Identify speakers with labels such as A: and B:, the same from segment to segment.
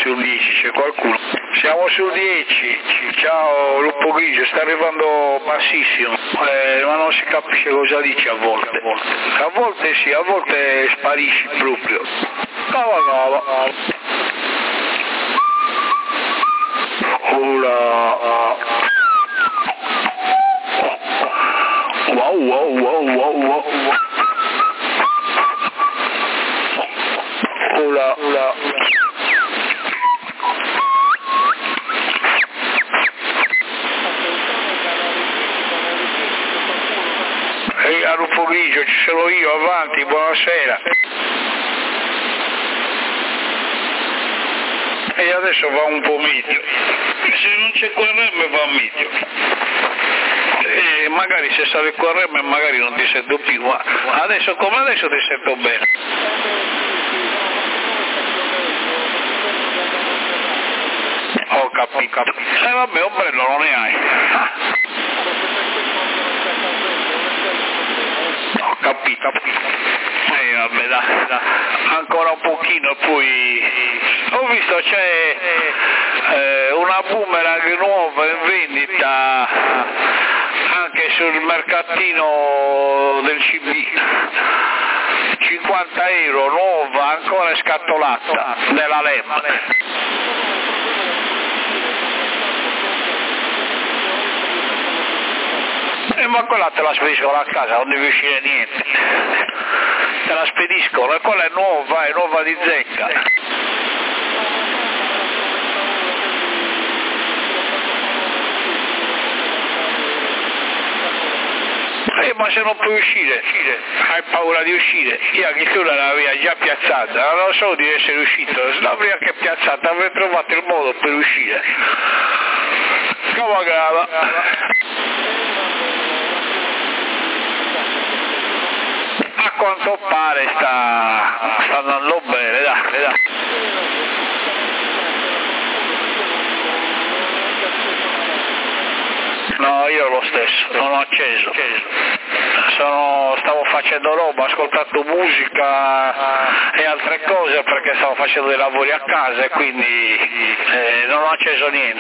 A: sul 10, c'è qualcuno? Siamo sul 10, ciao Lupo Grigio, sta arrivando bassissimo, ma non si capisce cosa dice a volte. A volte sì, a volte sparisci proprio. Cava. Wow. Ula. A Lupo Grigio, ci sono io, avanti, buonasera. E adesso va un po' meglio. Se non c'è QRM va meglio. E magari se sale QRM magari non ti sento più, ma adesso come adesso ti sento bene. Ho capito. Vabbè, ombrello non ne hai. Ho capito. Vabbè, dai. Ancora un pochino e poi ho visto c'è una boomerang nuova in vendita anche sul mercatino del CB, 50 euro, nuova, ancora scatolata, della LEM. Ma quella te la spediscono a casa, non devi uscire niente, te la spediscono e quella è nuova di zecca. Ma se non puoi uscire, hai paura di uscire, io che tu l'avevi già piazzata, non so di essere uscito, l'avrei anche piazzata, avrei trovato il modo per uscire. Cavagava. A quanto pare sta andando bene, dai. No, io lo stesso, non ho acceso. Stavo facendo roba, ho ascoltato musica e altre cose perché stavo facendo dei lavori a casa e quindi non ho acceso niente.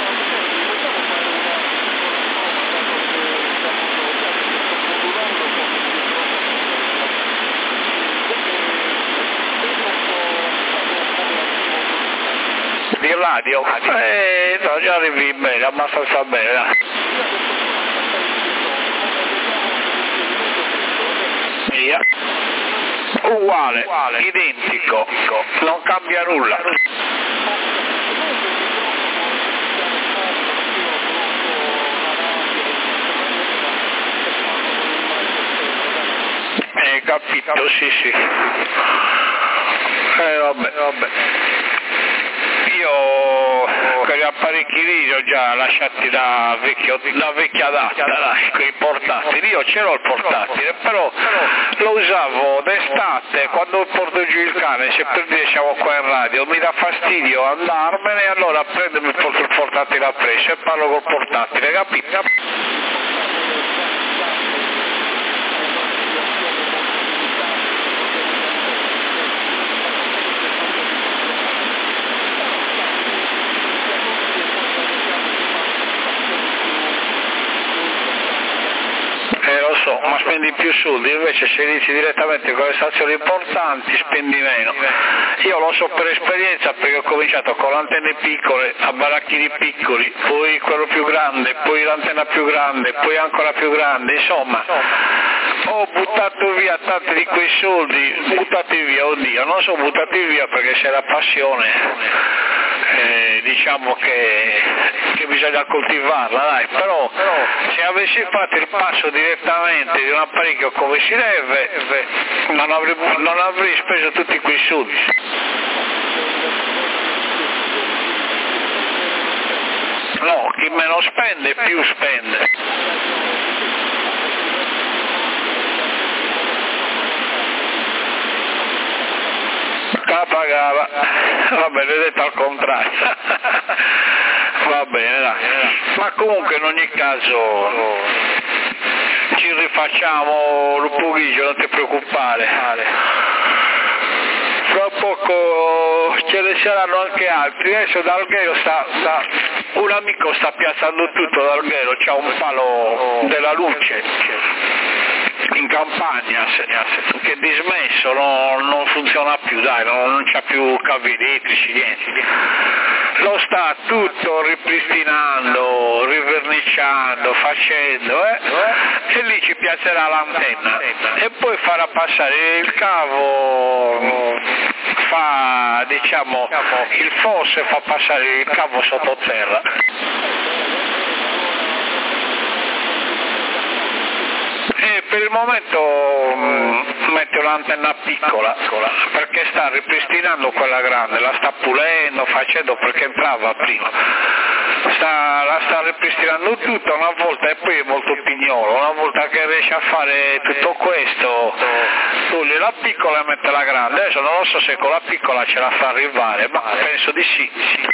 A: Di radio? No, già arrivi bene, abbastanza bene, dai. Via. Uguale, identico, non cambia nulla. Capito, sì. Vabbè. Io quegli apparecchi lì li ho già lasciati da vecchia data, dai, quei portatili. Io c'ero il portatile, però lo usavo d'estate quando porto giù il cane, se per dire siamo qua in radio, mi dà fastidio andarmene, allora prendo e mi porto il portatile appresso e parlo col portatile, capito? Ma spendi più soldi, invece se inizi direttamente con le stazioni importanti spendi meno. Io lo so per esperienza perché ho cominciato con le antenne piccole a baracchini piccoli, poi quello più grande, poi l'antenna più grande, poi ancora più grande, insomma ho buttato via tanti di quei soldi, buttati via, oddio, non sono buttati via perché c'è la passione. Diciamo che bisogna coltivarla, dai, però se avessi fatto il passo direttamente di un apparecchio come si deve non avrei speso tutti quei soldi. No, chi meno spende più spende. Pagava, va bene, detto al contrario. Va bene, dai. Ma comunque in ogni caso ci rifacciamo Lupo Grigio, non ti preoccupare. Fra poco ce ne saranno anche altri. Adesso da Alghero un amico sta piazzando tutto da Alghero, c'ha un palo della luce in campagna che è dismesso, non funziona più, dai, non c'ha più cavi elettrici, niente. Lo sta tutto ripristinando, riverniciando, facendo, e lì ci piacerà l'antenna e poi farà passare il cavo, fa, diciamo, il fosse fa passare il cavo sottoterra. E per il momento mette un'antenna piccola perché sta ripristinando quella grande, la sta pulendo, facendo, perché entrava prima. La sta ripristinando tutta una volta, e poi è molto pignolo, una volta che riesce a fare tutto questo toglie la piccola e mette la grande. Adesso non lo so se con la piccola ce la fa arrivare, ma penso di sì.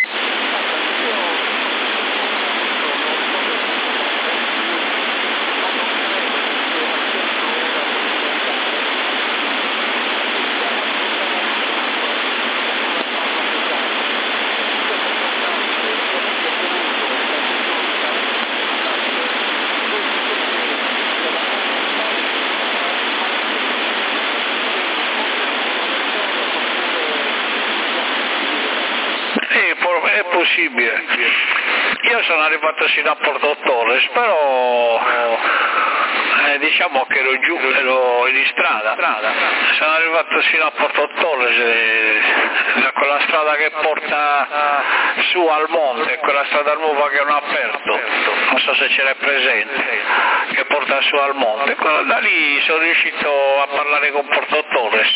A: È possibile. Io sono arrivato sino a Porto Torres, però diciamo che ero giù, ero in strada. Sono arrivato sino a Porto Torres, da quella strada che porta su al monte, quella strada nuova che hanno aperto, non so se ce l'hai presente, che porta su al monte. Da lì sono riuscito a parlare con Porto Torres.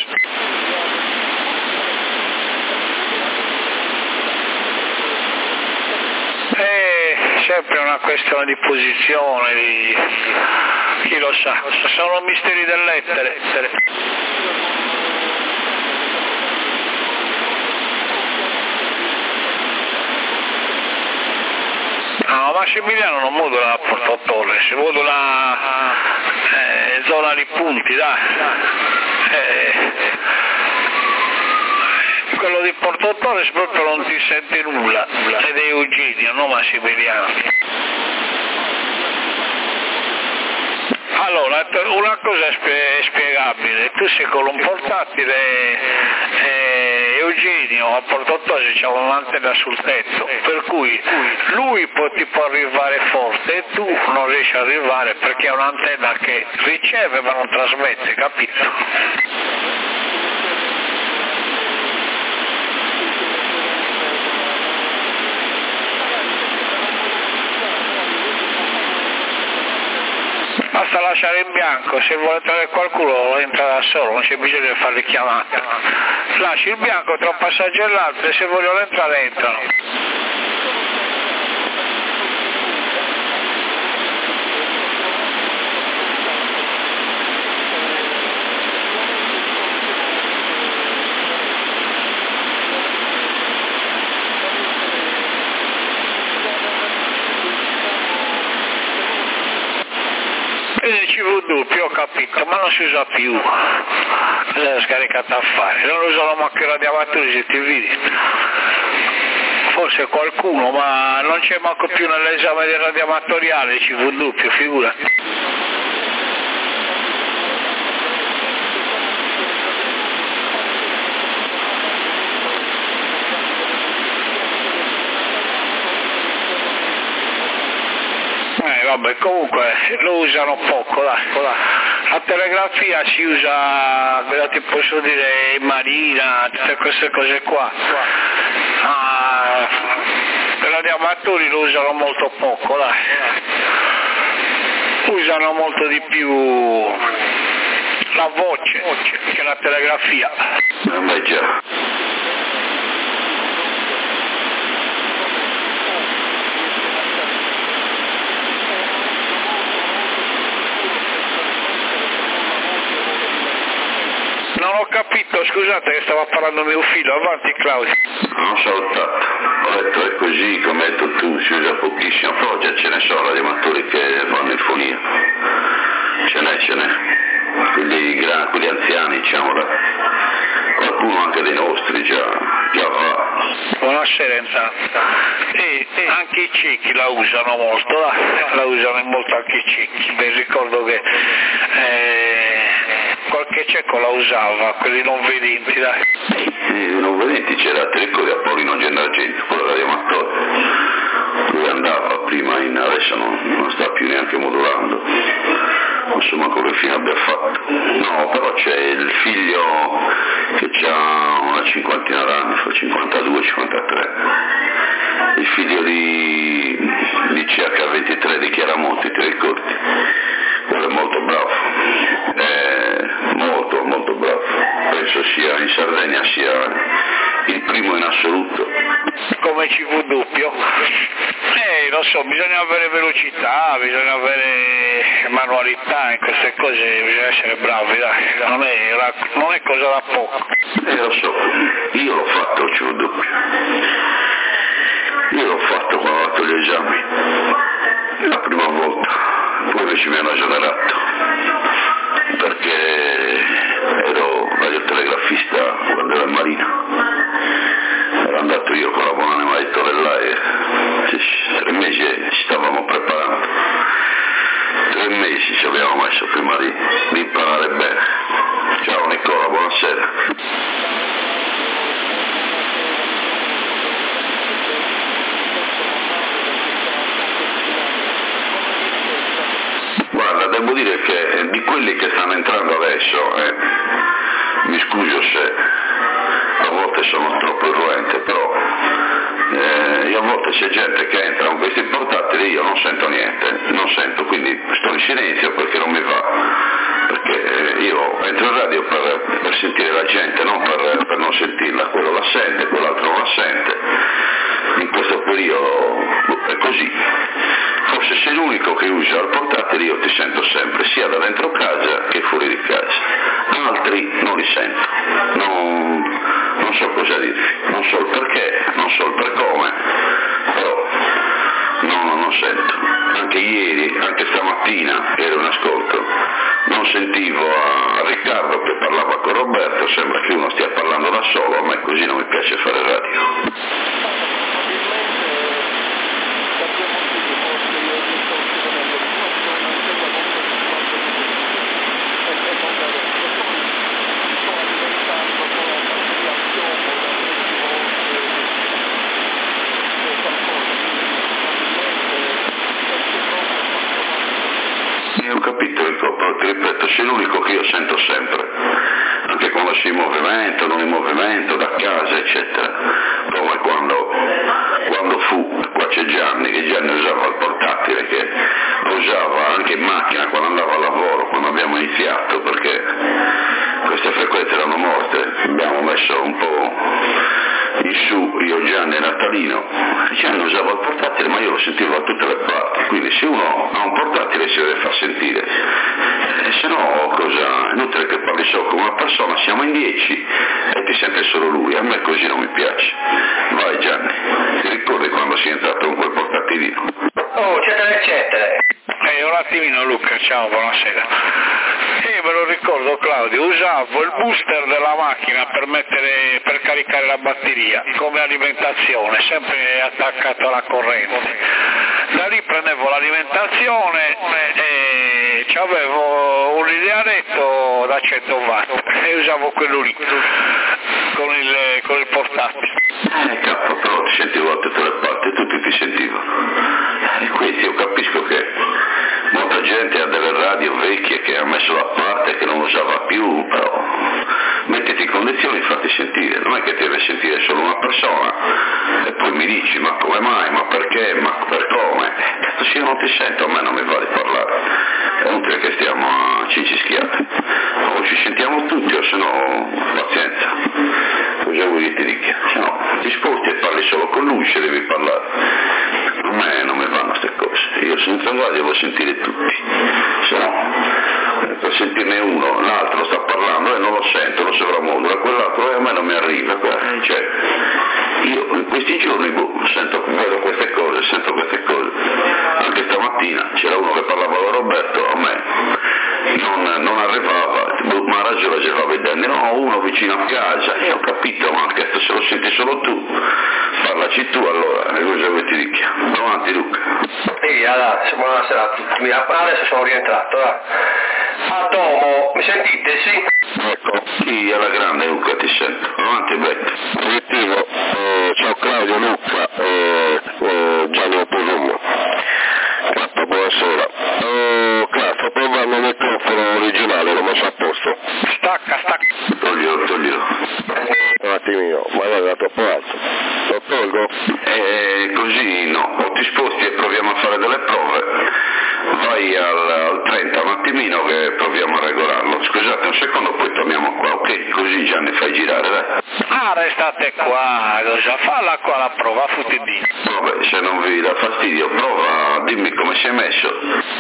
A: È sempre una questione di posizione, chi lo sa, sono misteri dell'etere. No, Massimiliano non modula a Porto Torres, modula zona di punti, dai. Quello di Porto Torres proprio non ti sente nulla, ed è Eugenio, non Massimiliano. Allora, una cosa è spiegabile, tu sei con un portatile, Eugenio a Porto Torres c'ha un'antenna sul tetto, per cui lui ti può arrivare forte e tu non riesci ad arrivare perché è un'antenna che riceve ma non trasmette, capito? Basta lasciare in bianco, se vuole entrare qualcuno entra da solo, non c'è bisogno di farli chiamate. Lasci il bianco tra un passaggio e l'altro e se vogliono entrare entrano. CV2, ho capito, ma non si usa più, l'ho scaricata a fare, non usano manco i radiamatori se ti vedi, forse qualcuno, ma non c'è manco più nell'esame del radiamatoriale CV2, figura. Vabbè, comunque lo usano poco, dai. La telegrafia si usa, cosa ti posso dire, in marina, tutte queste cose qua. I radiamatori lo usano molto poco, dai. Usano molto di più la voce che la telegrafia.
B: Beh, già.
A: Non ho capito, scusate che stava parlando mio figlio, avanti Claudio.
B: Non saltato, ho detto è così, come hai detto tu, si usa pochissimo, però già ce ne sono radiamatori che fanno infonia, ce n'è, quelli anziani, diciamo, qualcuno anche dei nostri,
A: Serenza. E anche i ciechi la usano molto, la usano molto anche i ciechi. Mi ricordo che qualche cieco la usava, quelli non vedenti, dai.
B: Non vedenti c'era, ti ricordi Appolino Gennargento, quello radioamatore. Lui andava prima adesso non sta più neanche modulando, non so manco che fine abbia fatto. No, però c'è il figlio che ha una cinquantina d'anni, 52, 53, il figlio di CH23 di Chiaramonti, ti ricordi? Quello è molto bravo, molto molto bravo, penso sia in Sardegna sia il primo in assoluto.
A: Come CV doppio? Lo so, bisogna avere velocità, bisogna avere manualità in queste cose, bisogna essere bravi, dai, non è cosa da poco.
B: Lo so, io l'ho fatto il CV doppio, io l'ho fatto quando ho fatto gli esami, la prima volta, poi invece mi hanno esonerato, perché ero radiotelegrafista quando ero in Marina. Ero andato io con la buonanima di Torella e 3 mesi ci stavamo preparando, 3 mesi ci abbiamo messo prima di imparare bene. Ciao Nicola, buonasera. Guarda, devo dire che di quelli che stanno entrando adesso, mi scuso se a volte sono troppo irruente, però io a volte c'è gente che entra con questi portatili, io non sento niente, quindi sto in silenzio perché non mi va, perché io entro in radio per sentire la gente, non per non sentirla, quello la sente, quell'altro non la sente, in questo periodo è così. Forse sei l'unico che usa il portatile, io ti sento sempre, sia da dentro casa che fuori di casa. Altri non li sento, non so cosa dirvi, non so il perché, non so il per come, però non sento. Anche ieri, anche stamattina ero in ascolto, non sentivo a Riccardo che parlava con Roberto, sembra che uno stia parlando da solo, a me così non mi piace fare radio. Ho capito, ti ripeto, sei l'unico che io sento sempre, anche quando si in movimento, non in movimento, da casa, eccetera, come quando fu, qua c'è Gianni, che Gianni usava il portatile, che lo usava anche in macchina quando andava a lavoro, quando abbiamo iniziato, perché queste frequenze erano morte, abbiamo messo un po' in su, io Gianni e Natalino. Gianni usava il portatile, ma io lo sentivo da tutte le parti, quindi se uno ha un portatile si deve far sentire, se no cosa, è inutile che parli solo con una persona, siamo in 10 e ti sente solo lui, a me così non mi piace. Vai Gianni, ti ricordi quando sei entrato con quel portatilino?
C: Oh, eccetera eccetera.
A: Un attimino Luca, ciao, buonasera. Me lo ricordo Claudio, usavo il booster della macchina per caricare la batteria come alimentazione, sempre attaccato alla corrente. Da lì prendevo l'alimentazione e avevo un idealetto da 100 watt e usavo quello lì con il portatile.
B: Cazzo, però ti sentivo da tutte le parti, tutti ti sentivano. E quindi io capisco che molta gente ha delle radio vecchie che ha messo da parte, che non usava più, però mettiti in condizioni di farti sentire, non è che deve sentire solo una persona e poi mi dici ma come mai, ma perché, ma per come, cazzo se io non ti sento a me non mi va di parlare, è inutile che stiamo a cincischiare, o ci sentiamo tutti o se no pazienza, cosa vuoi che ti dica, se no ti sposti e parli solo con lui se devi parlare, a me non mi vanno queste cose, io senza radio devo sentire tutti, se no per sentirne uno, l'altro sta parlando e non lo sento, lo sovramodula, quell'altro a me non mi arriva, cioè io in questi giorni vedo queste cose, sento queste cose, anche stamattina c'era uno che parlava con Roberto, a me non arrivava, ma ha ragione ce l'avevi detto, no, uno vicino a casa, e ho capito, ma anche se lo senti solo tu, parla facci tu allora, cosa vuoi ti dica? Avanti Luca.
C: Sì, allora, buonasera a tutti. Adesso sono rientrato, a Domo, mi sentite, sì?
B: Ecco, sì, alla grande Luca ti sento. Avanti Beck.
D: Positivo, ciao Claudio, Luca, Gianni Polummo. Cappa, buonasera. Sto provando il microfono originale, l'ho messo a posto.
A: Stacca.
B: Toglilo.
D: Un attimino, magari era troppo alto. Lo tolgo?
B: Così no, o ti sposti e proviamo a fare delle prove. Vai al 30 un attimino che proviamo a regolarlo. Scusate un secondo, poi torniamo qua, ok? Così Gianni fai girare, dai.
A: Ah, restate qua, cosa falla qua la prova, FUTD.
B: Vabbè, se non vi dà fastidio, prova, dimmi come si è messo.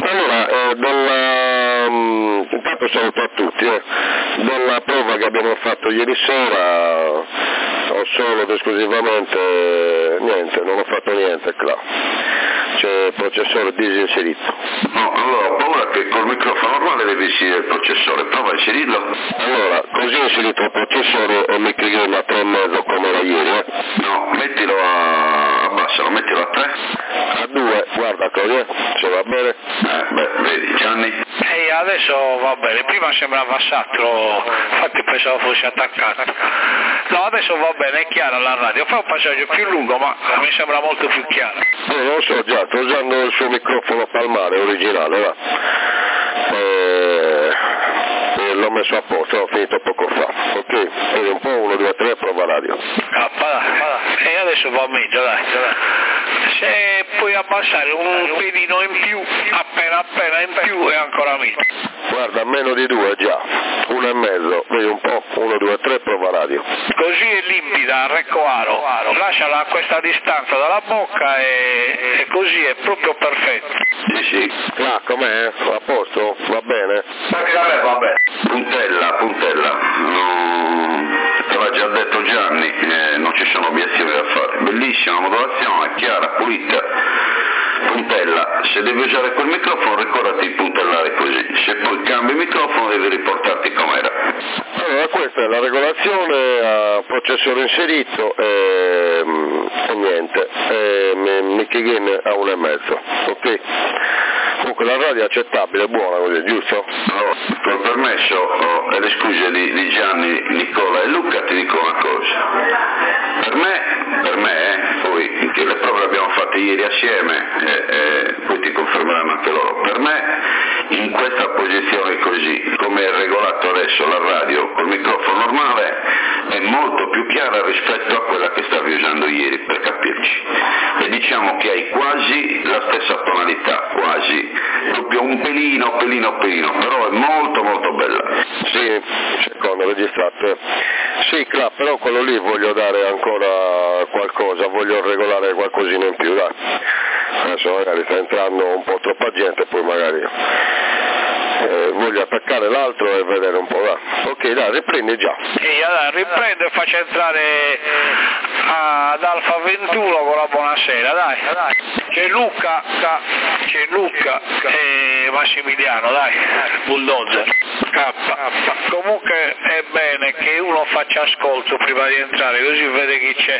D: Allora, intanto saluto a tutti, dalla prova che abbiamo fatto ieri sera ho solo ed esclusivamente niente, non ho fatto niente qua. C'è il processore disinserito.
B: No, allora ho paura che col microfono normale devi inserire il processore, prova a inserirlo.
D: Allora, così ho inserito il processore e mi chiede a 3,5 come era ieri,
B: No, mettilo abbassalo, mettilo a 3.
D: A 2, guarda Claudio, se va bene.
B: Vedi Gianni?
A: E adesso va bene, prima sembrava sacro, infatti pensavo fosse attaccato. No, adesso va bene, è chiara la radio, fa un passaggio più lungo ma mi sembra molto più chiaro.
D: Non lo so già, sto usando il suo microfono palmare originale, va. L'ho messo a posto, ho finito poco fa, ok? Quindi un po' 1, 2, 3, prova radio.
A: E adesso va meglio, dai. Se puoi abbassare un pelino in più, appena in più è ancora meglio.
D: Guarda, meno di 2 già, 1,5, vedi un po', 1, 2, 3, prova radio.
A: Così è limpida, Reccoaro, lasciala a questa distanza dalla bocca e così è proprio perfetto.
B: Sì.
D: Ah, com'è? A posto? Va bene?
C: Anche da me va bene.
B: Puntella, te l'ha già detto Gianni, non ci sono obiezioni da fare. Bellissima modulazione, chiara, pulita. Puntella, se devi usare quel microfono ricordati di puntellare così, se poi cambi il microfono devi riportarti com'era.
D: Allora questa è la regolazione a processore inserito e niente, Mickey Gain a 1,5, ok? Comunque la radio è accettabile, buona così, giusto?
B: Allora, col permesso e le scuse di Gianni, Nicola e Luca ti dico una cosa. Per me, poi che le prove le abbiamo fatte ieri assieme, poi ti confermeranno anche loro, per me in questa posizione così, come è regolato adesso la radio col microfono normale, è molto più chiara rispetto a quella che stavi usando ieri, per capirci. E diciamo che hai quasi la stessa tonalità, quasi, proprio un pelino, però è molto molto bella.
D: Sì, secondo registrato. Sì, clar, però quello lì voglio dare ancora qualcosa, voglio regolare qualcosina in più, dai. Adesso magari sta entrando un po' troppa gente, poi magari voglio attaccare l'altro e vedere un po', dai. Ok, dai, riprendi già.
A: E allora riprendo e faccio entrare ad Alfa 21 con la buonasera, dai. C'è Luca e Massimiliano, dai, Bulldozer. Comunque è bene che uno faccia ascolto prima di entrare, così vede chi c'è,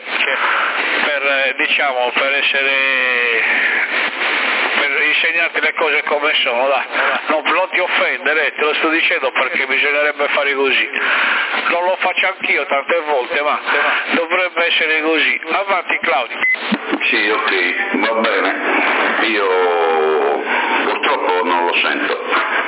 A: per insegnarti le cose come sono, dai. Non ti offendere, te lo sto dicendo perché bisognerebbe fare così. Non lo faccio anch'io tante volte, ma dovrebbe essere così. Avanti Claudio.
B: Sì, ok, va bene. Io purtroppo non lo sento.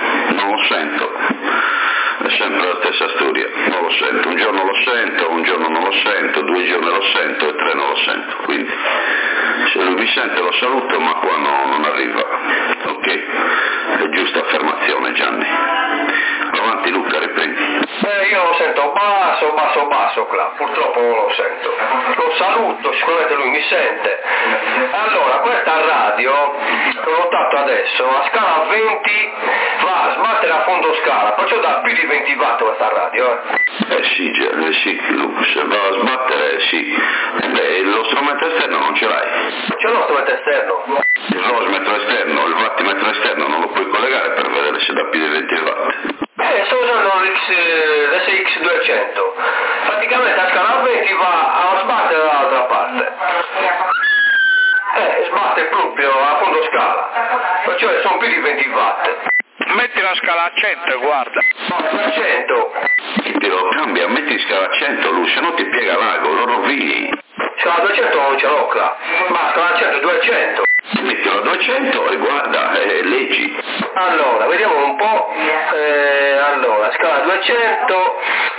B: È sempre la stessa storia, non lo sento. Un giorno lo sento, un giorno non lo sento, 2 giorni lo sento e 3 non lo sento. Quindi se lui mi sente lo saluto, ma qua non arriva. Ok? È giusta affermazione Gianni. Avanti Luca, riprendi.
C: Io lo sento basso, Cla. Purtroppo non lo sento. Lo saluto, sicuramente lui mi sente. Allora, questa radio, che ho notato adesso, a scala 20 va a sbattere a fondo scala, perciò dà più di 20 watt questa radio.
B: Sì, Luca, se va a sbattere sì. Lo strumento esterno non ce l'hai?
C: C'è lo strumento esterno.
B: Il voltmetro esterno, il wattimetro esterno non lo puoi collegare per vedere se dà più di 20 watt.
C: Sto usando l'SX200. Praticamente a scala 20 va a sbattere dall'altra parte. doppio a fondo scala, cioè sono più di 20 watt.
A: Metti la scala a 100 e guarda.
C: A 100.
B: Te lo cambia, metti scala a 100 lui, se no ti piega l'ago, lo rovini.
C: Scala a 200 non ce l'ho qua, ma scala a 100 200.
B: Mettilo a 200 e guarda, leggi.
C: Allora, vediamo un po', allora, scala a 200,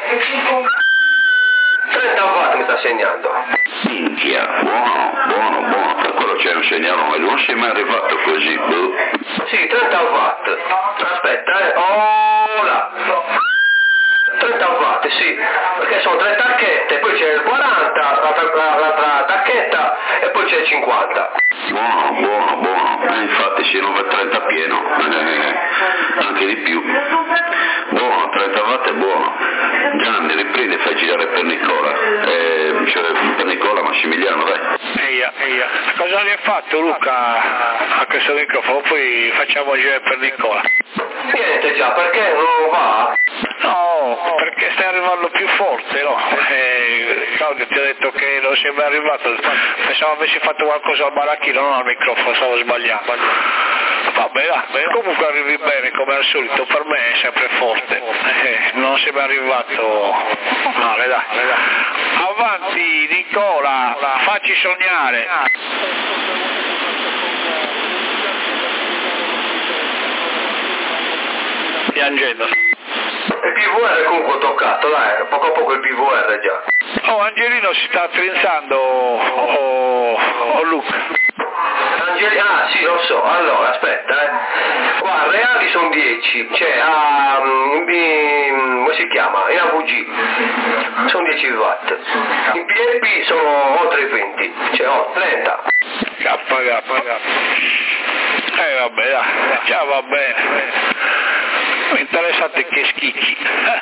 C: 30 watt mi sta segnando.
B: Minchia, buono, per quello c'è un segnalone, non sei mai arrivato così, boh.
C: Sì, 30 watt, aspetta, oh là. 30 watt, sì, perché sono 3 tacchette, poi c'è il 40, l'altra tacchetta e poi c'è il 50.
B: Buono, infatti se non va 30 pieno, anche di più. Buono, 30 watt è buono. Gianni, riprendi e fai girare per Nicola, cioè per Nicola Massimiliano, dai.
A: Eia, cosa gli hai fatto Luca a questo microfono? Poi facciamo girare per Nicola.
C: Niente già, perché non va?
A: No, perché stai arrivando più forte, no? Claudio ti ha detto che non sei mai arrivato, pensavo avessi fatto qualcosa al baracchino, non al microfono, stavo sbagliando. Vabbè, comunque arrivi bene come al solito, per me è sempre forte, non sei mai arrivato male, dai. Avanti Nicola, facci sognare. Piangendo.
C: Il PVR comunque ho toccato, dai, poco a poco il PVR già.
A: Oh, Angelino si sta attrezzando, oh Luca.
C: Ah sì, lo so, allora aspetta, qua reali sono 10, cioè come si chiama? In AVG sono 10 watt, in PLP sono oltre i 20, cioè 30.
A: K. Vabbè, dai, già va bene. Mi interessate che schicchi.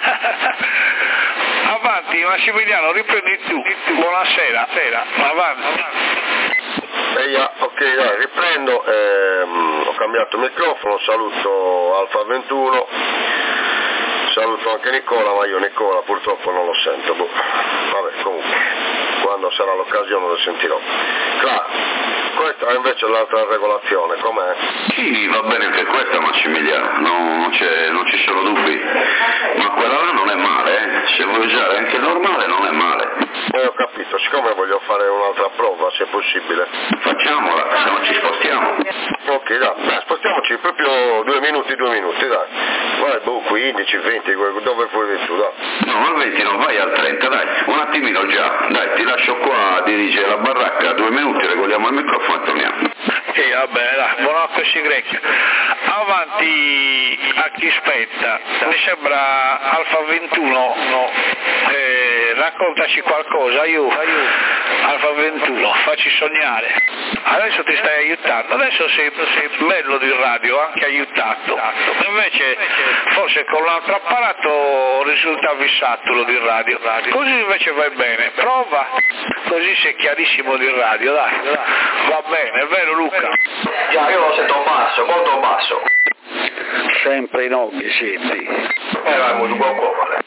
A: Avanti Massimiliano, riprendi tu. Buonasera. Avanti.
D: Ok, dai, riprendo, ho cambiato microfono, saluto Alfa 21, saluto anche Nicola, ma io Nicola purtroppo non lo sento, vabbè, comunque, quando sarà l'occasione lo sentirò. Questa è invece l'altra regolazione, com'è?
B: Sì, va bene anche questa Massimiliano, non ci sono dubbi, ma quella là non è male, se vuoi usare anche normale non è male.
D: Ho capito, siccome voglio fare un'altra prova, se è possibile.
B: Facciamola, se no ci spostiamo.
D: Ok, dai, spostiamoci proprio 2 minuti, dai. Vai, 15, 20, dove vuoi tu, dai.
B: No, al 20 non vai al 30, dai, un attimino già, dai, ti lascio qua a dirigere la baracca, 2 minuti, regoliamo il microfono e torniamo.
A: Sì, vabbè, dai, buonanotte si greca. Avanti a chi spetta, mi sembra Alfa 21, raccontaci qualcosa, Alfa 21, facci sognare. Adesso ti stai aiutando, adesso sei bello di radio, anche aiutato. Invece forse con l'altro apparato risultavi saturo di radio. Così invece vai bene, prova, così sei chiarissimo di radio, dai. Va bene, è vero Luca?
C: Già, io lo sento basso, molto basso.
E: Sempre in occhi siete.
C: Vai, molto buon male.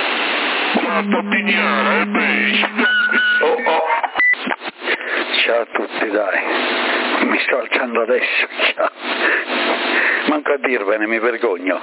C: Oh.
E: Ciao a tutti, dai. Mi sto alzando adesso, ciao. Manco a dirvene, mi vergogno.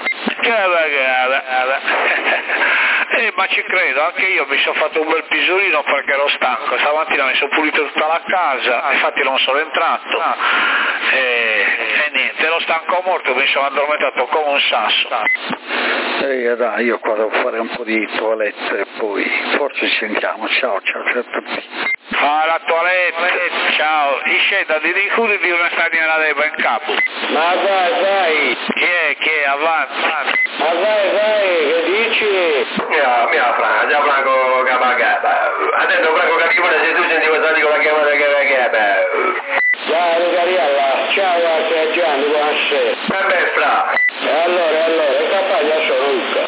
A: Ma ci credo, anche io mi sono fatto un bel pisolino perché ero stanco, stamattina mi sono pulito tutta la casa, infatti non sono entrato e niente, ero stanco morto, mi sono addormentato come un sasso.
E: Dai, io qua devo fare un po' di toilette e poi forse ci sentiamo, ciao a tutti.
A: La toilette, ciao, scenda di ricudi di una straniera dei ben capo.
C: Ma vai.
A: Chi è, avanti.
C: Ma vai, che dici? Mia Franca, già Franco Capagaba. Adesso Franco Capivone, se tu sentivo stati con la chiamata Capagaba. Ciao Cariella, ciao a Gianni, buonasera. Vabbè Fra. Allora, è capace sono Luca.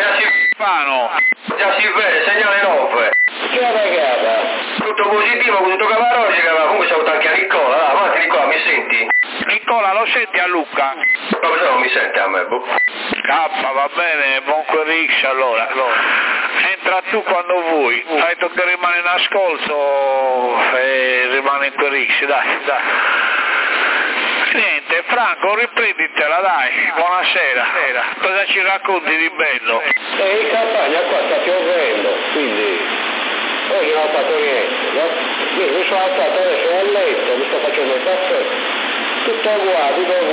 C: Già si vede, segnale 9. Ciao ragazza. Tutto positivo, tutto caparoce, comunque saluto anche a Nicola, avanti Nicola, mi senti?
A: Nicola, lo senti a Luca?
C: Ma se non mi sente a me, boh.
A: Va bene, buon querix allora. Entra tu quando vuoi, fai tu che rimane in ascolto e rimane in querix, dai. Niente, Franco, riprenditela, dai, buonasera. Cosa ci racconti di bello?
C: In campagna qua sta piovendo, quindi oggi non ho fatto niente, no? Mi sono alzato adesso nel letto, mi sto facendo il caffè, tutto qua.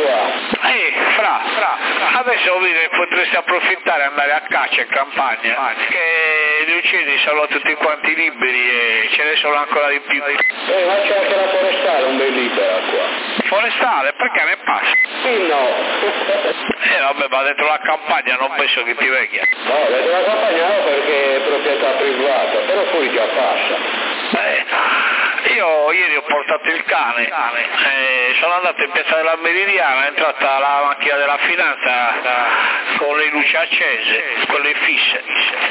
A: Fra, adesso potresti approfittare e andare a caccia in campagna, che gli uccelli sono tutti quanti liberi e ce ne sono ancora di più.
C: Ma c'è anche la forestale un bel libera qua.
A: Forestale, perché ne passa?
C: Sì, no.
A: Vabbè, ma dentro la campagna non penso che ti veglia.
C: No, dentro la campagna no, perché è proprietà privata, però fuori già passa.
A: Io ieri ho portato il cane, sono andato in piazza della Meridiana, è entrata la macchina della finanza con le luci accese, con le fisse.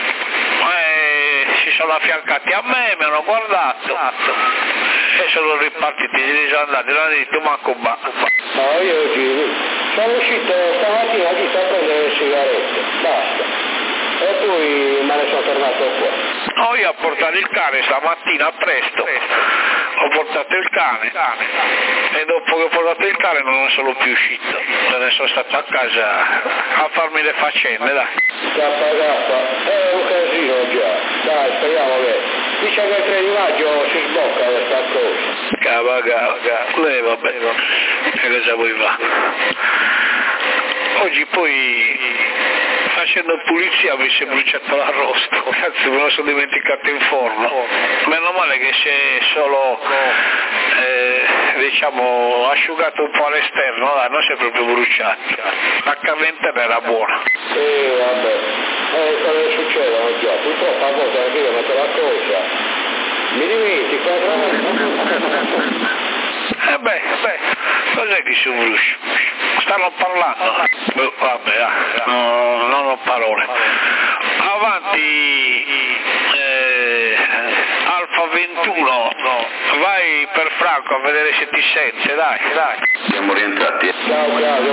A: Si sono affiancati a me, mi hanno guardato e sono ripartiti, si sono andati, non hanno detto manco ba.
C: No, io oggi sono uscito stamattina di a prendere le sigarette, basta. E poi me ne sono tornato qua.
A: No, io ho portato il cane stamattina presto, ho portato il cane e dopo che ho portato il cane non sono più uscito, me ne sono stato a casa a farmi le faccende, dai.
C: È un casino già, dai, speriamo che dice che il 3 di maggio si sbocca questa cosa.
A: Vabbè, che cosa vuoi fare? Oggi poi facendo pulizia mi si è bruciato l'arrosto, cazzo me lo sono dimenticato in forno, meno male che si è solo diciamo asciugato un po' all'esterno, dai, non si è proprio bruciato, la carne interna era buona.
C: Vabbè, cosa succedono già, purtroppo a volte anche io metto la cosa, mi dimentico,
A: cos'è che si bruscia? Stanno parlando? Vabbè, no, non ho parole. Avanti, Alfa 21, vai per Franco a vedere se ti sente, dai.
B: Siamo rientrati.
C: Ciao Claudio,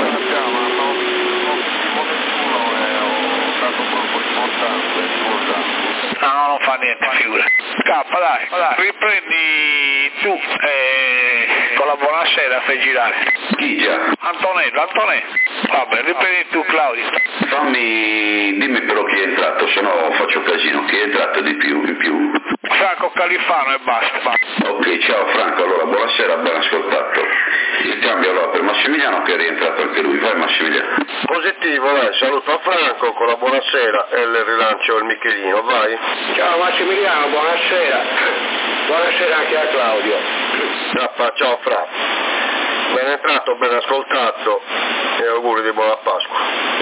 A: No, non fa niente, figura. Scappa, dai, riprendi tu con la buonasera fai girare.
B: Chi già?
A: Antonello, vabbè, riprendi tu Claudio.
B: Dimmi però chi è entrato, se no faccio casino, chi è entrato di più, in più.
A: Franco Califano e basta.
B: Ok, ciao Franco, allora buonasera, ben ascoltato. Il cambio allora per Massimiliano che è rientrato anche lui, vai Massimiliano.
D: Positivo, dai, saluto a Franco con la buonasera e le rilancio il Michelino, vai.
C: Ciao Massimiliano, buonasera. Buonasera anche a Claudio.
D: Ciao Fra. Ben entrato, ben ascoltato e auguri di buona Pasqua.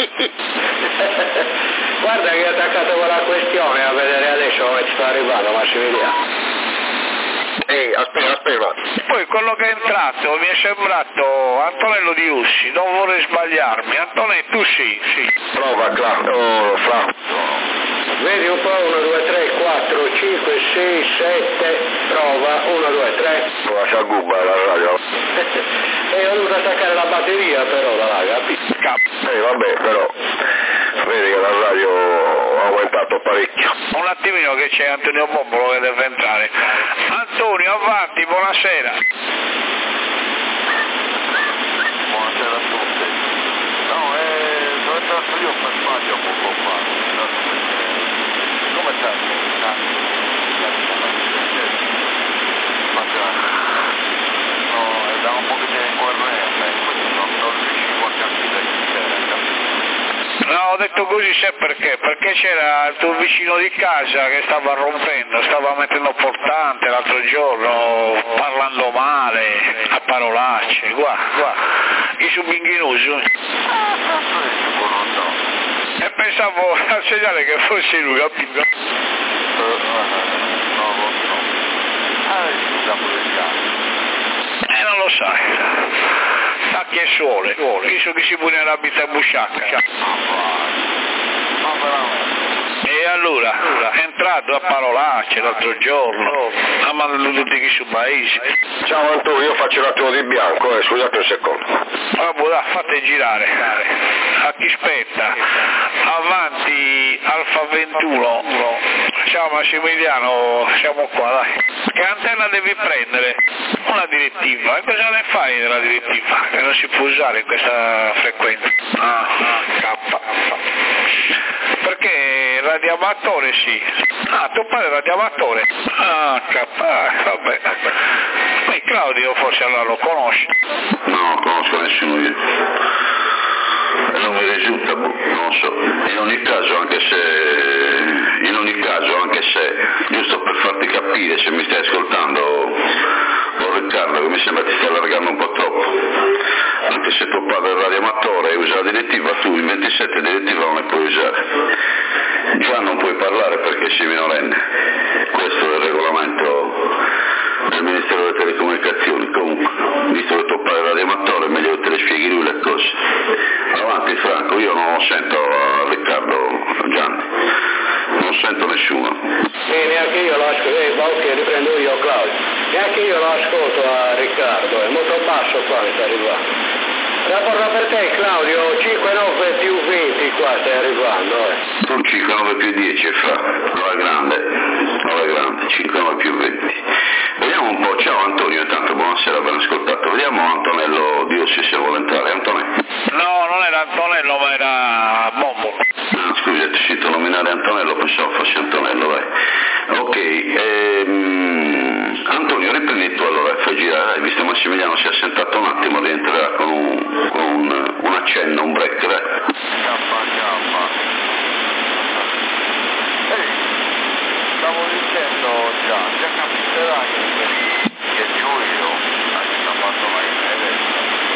C: Guarda che ho attaccato quella questione a vedere adesso come ci sta arrivando Massimiliano.
D: Ehi, aspetta.
A: Poi quello che è entrato mi è sembrato Antonello Di Ussi, non vorrei sbagliarmi. Antonello, tu sì.
D: Prova Claudio, Fra.
C: Vedi un po', 1, 2, 3, 4, 5, 6, 7, prova, 1, 2, 3.
D: Lascia a gubba la radio.
C: E ho dovuto attaccare la batteria però da là, capito?
D: Vabbè, però vedi che la radio ha aumentato parecchio.
A: Un attimino che c'è Antonio Bombolo che deve entrare. Antonio, avanti, buonasera.
F: Buonasera a tutti. No, sono entrato io per sbaglio poco fa. Come stai? No, è da un po' che c'è in corrente, quindi non riuscivo a capire chi c'era.
A: No, ho detto così sai perché? Perché c'era il tuo vicino di casa che stava rompendo, stava mettendo portante l'altro giorno, parlando male, a parolacce, qua, i subinghinosi. E pensavo a segnale che fosse lui, capito? Non lo sai. Sa chi è suole, visto che si pone la vita busciacca. E allora, è entrato a parolacce l'altro giorno, ha mandato tutti qui sul paese.
D: Ciao Antonio, io faccio un attimo di bianco, scusate un secondo.
A: Vabbè, fate girare. A chi spetta? Avanti Alfa 21, Ciao Massimiliano, siamo qua, dai. Che antenna devi prendere? Una direttiva. E cosa ne fai della direttiva? Che non si può usare in questa frequenza. K. Perché il radioamatore sì. Tuo padre è radioamatore? K. Vabbè. Poi Claudio forse allora lo conosci.
B: No, non conosco nessuno io. Non mi risulta, non so. In ogni caso, anche se, giusto per farti capire, se mi stai ascoltando, o Riccardo, che mi sembra ti stai allargando un po' troppo. Anche se tuo padre è radioamatore e usa la direttiva, tu in 27 direttiva non le puoi usare. Già non puoi parlare perché sei minorenne. Questo è il regolamento del Ministero delle Telecomunicazioni. Comunque, visto che tuo padre è radioamatore, è meglio che te le spieghi lui le cose. Avanti Franco, io non lo sento a Riccardo Gianni, non sento nessuno.
C: Neanche io lo ascolto, ok, riprendo io Claudio, neanche io lo ascolto a Riccardo, è molto basso qua mi sta arrivando. Rapporto per te Claudio, 5,9 più 20 qua stai arrivando.
B: Tu 5,9 più 10 alla grande, 5,9 più 20. Vediamo un po', ciao Antonio, intanto buonasera, ben ascoltato. Vediamo Antonello, Dio se vuole entrare. Antonello.
A: No, non era Antonello, ma era Bombo.
B: Scusa, ti sento nominare Antonello, pensavo fosse Antonello, vai. Ok, Antonio, riprendi tu allora, fai girare, hai visto Massimiliano si è assentato un attimo, rientrerà con un accenno, un break, dai.
F: Stavo dicendo già capiterai che Giulio ha fatto la inedetta.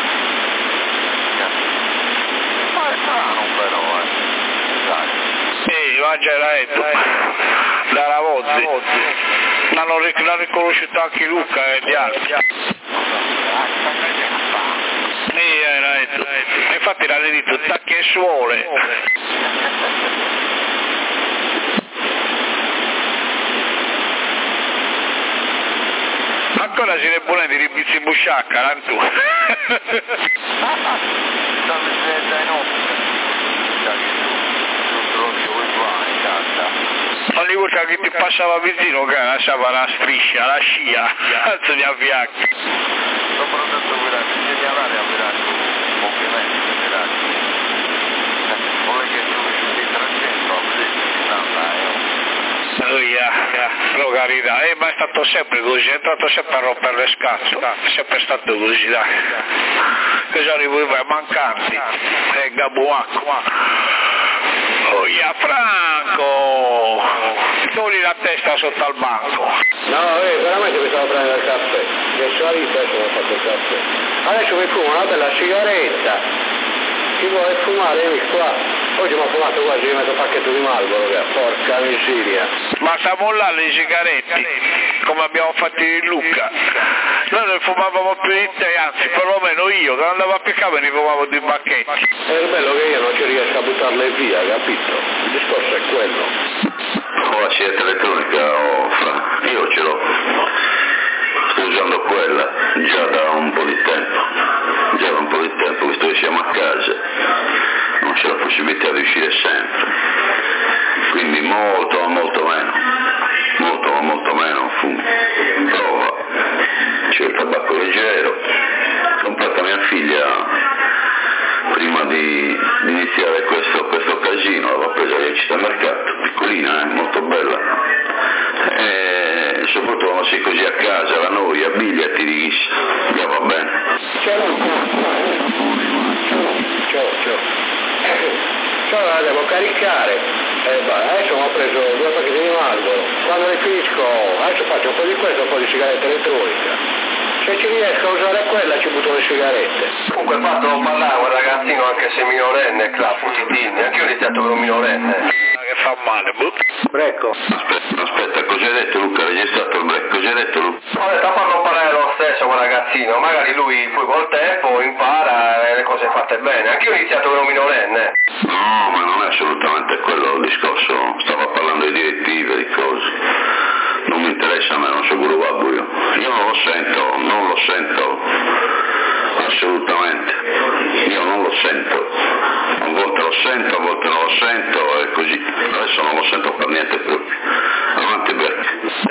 F: Ma è strano però, dai.
A: Sì, mangeretto. Da Ravozzi. L'ha riconosciuto anche Luca e gli altri. Sì, era detto. Infatti l'ha detto tacchi e suole. Ancora si ne buone di ribizzi busciacca, non tu. Ogni volta che ti passava vicino che lasciava la striscia, la scia, cazzo di avviacchi.
F: Soprattutto quella di segnalare a Veracruz, complimenti per Veracruz. Vuole che tu di 300 a vedere
A: Però carità, ma è stato sempre così, è entrato sempre a rompere le scatole, è sempre stato così, dai. Che già arrivava mancanti, Gabuacco. Oh, Franco! Togli la testa sotto al banco.
C: No, veramente mi stavo prendendo il caffè, mi sono salito adesso mi ho fatto il caffè. Adesso mi fumo una bella sigaretta. Chi vuole fumare vieni qua. Oggi mi ho fumato quasi mezzo pacchetto di Marlboro, porca miseria.
A: Ma stiamo là le sigarette, come abbiamo fatto in Lucca. Noi ne fumavamo più di te, anzi perlomeno io, che andavo a piccare ne fumavo due bacchetti.
C: È il bello che io non ci riesco a buttarle via, capito? Il discorso è quello.
B: La scelta elettronica, io ce l'ho. Sto usando quella già da un po' di tempo, visto che siamo a casa, non c'è la possibilità di uscire sempre, quindi molto meno fumo, prova, c'è il tabacco leggero, comprata mia figlia prima di iniziare questo casino, l'ho presa via Città Mercato, piccolina, molto bella, e soprattutto quando sei così a casa, la noia, abbigliati di chissà, già va bene.
C: Ciao, la devo caricare. Adesso ho preso 2 pacchetti di Marlboro. Quando le finisco, adesso faccio un po' di questo, un po' di sigaretta elettronica. Se ci riesco a usare quella ci butto le sigarette. Comunque fatto parlare un ragazzino anche se minorenne, Futitin, anche io ho iniziato con un minorenne.
A: Che fa male,
C: Brecco.
B: Aspetta, cosa hai detto Luca? Hai registrato il break, cosa hai detto Luca?
C: Ho detto a farlo parlare lo stesso quel ragazzino, magari lui poi col tempo impara le cose fatte bene. Anche io ho iniziato con un minorenne.
B: No, ma non è assolutamente quello il discorso, stavo parlando di direttive, di cose. Non mi interessa a me, non so quello babbo io. Io non lo sento, assolutamente. Io non lo sento. A volte lo sento, a volte non lo sento e così. Adesso non lo sento per niente proprio.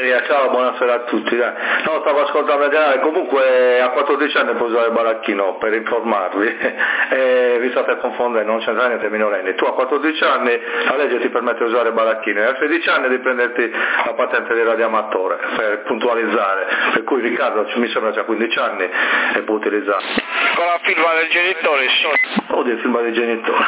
G: Ciao, buonasera a tutti. No, stavo ascoltando il canale, comunque a 14 anni puoi usare il baracchino per informarvi, vi state confondendo, non c'entra niente minorenni. Tu a 14 anni la legge ti permette di usare il baracchino e a 16 anni di prenderti la patente di radioamatore per puntualizzare, per cui Riccardo mi sembra c'ha 15 anni e può utilizzare.
A: Con la firma del genitore sì.
G: Oddio, firma del genitore,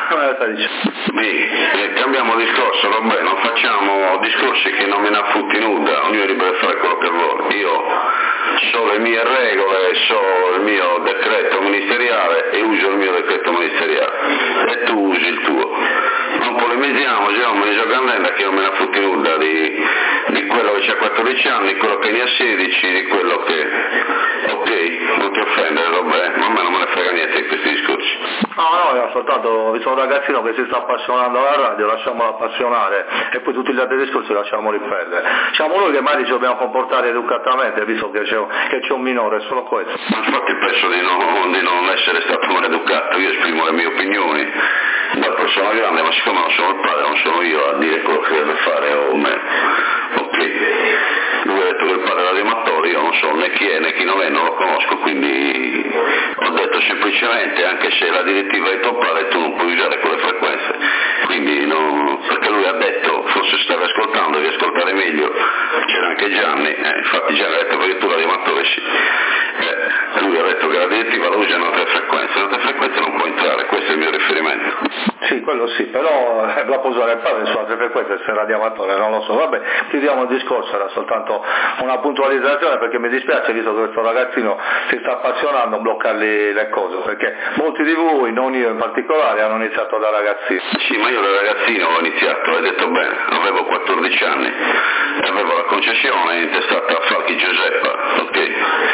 B: cambiamo discorso, vabbè, non facciamo discorsi che non me ne affutti nuda, ognuno è libero di fare quello che vuole. Io so le mie regole, so il mio decreto ministeriale e uso il mio decreto ministeriale e tu usi il tuo. Non polemizziamo, me ne gioco andando che non me ne affutti nuda di quello che ha 14 anni, di quello che ne ha 16, di quello che... Ok, non ti offendere, vabbè, ma a me non me ne frega niente di questi discorsi.
G: No, soltanto vi sono un ragazzino che si sta appassionando alla radio, lasciamolo appassionare e poi tutti gli altri discorsi lasciamoli perdere. Siamo noi che magari ci dobbiamo comportare educatamente, visto che c'è un minore, è solo questo.
B: Infatti penso di non essere stato maleducato, io esprimo le mie opinioni da persona grande, ma siccome non sono il padre, non sono io a dire quello che deve fare o meno. Ok, lui ha detto che il padre era radioamatore, io non so né chi è né chi non è, non lo conosco, quindi ho detto semplicemente, anche se la direttiva è tuo padre, tu non puoi usare quelle frequenze, quindi no, perché lui ha detto, forse stavi ascoltando, devi ascoltare meglio, c'era anche Gianni, infatti Gianni ha detto perché tu radioamatore sì, lui ha detto che la direttiva la usa in altre frequenze non può entrare, questo è il mio riferimento.
G: Sì, quello sì, però la può usare il padre su altre frequenze se è radioamatore, non lo so, vabbè, chiudiamo il discorso, era soltanto una puntualizzazione perché mi dispiace, visto che questo ragazzino si sta appassionando, a bloccargli le cose, perché molti di voi, non io in particolare, hanno iniziato da ragazzino.
B: Sì, ma io da ragazzino ho iniziato, hai detto bene, avevo 14 anni, avevo la concessione intestata a Falchi Giuseppa, ok?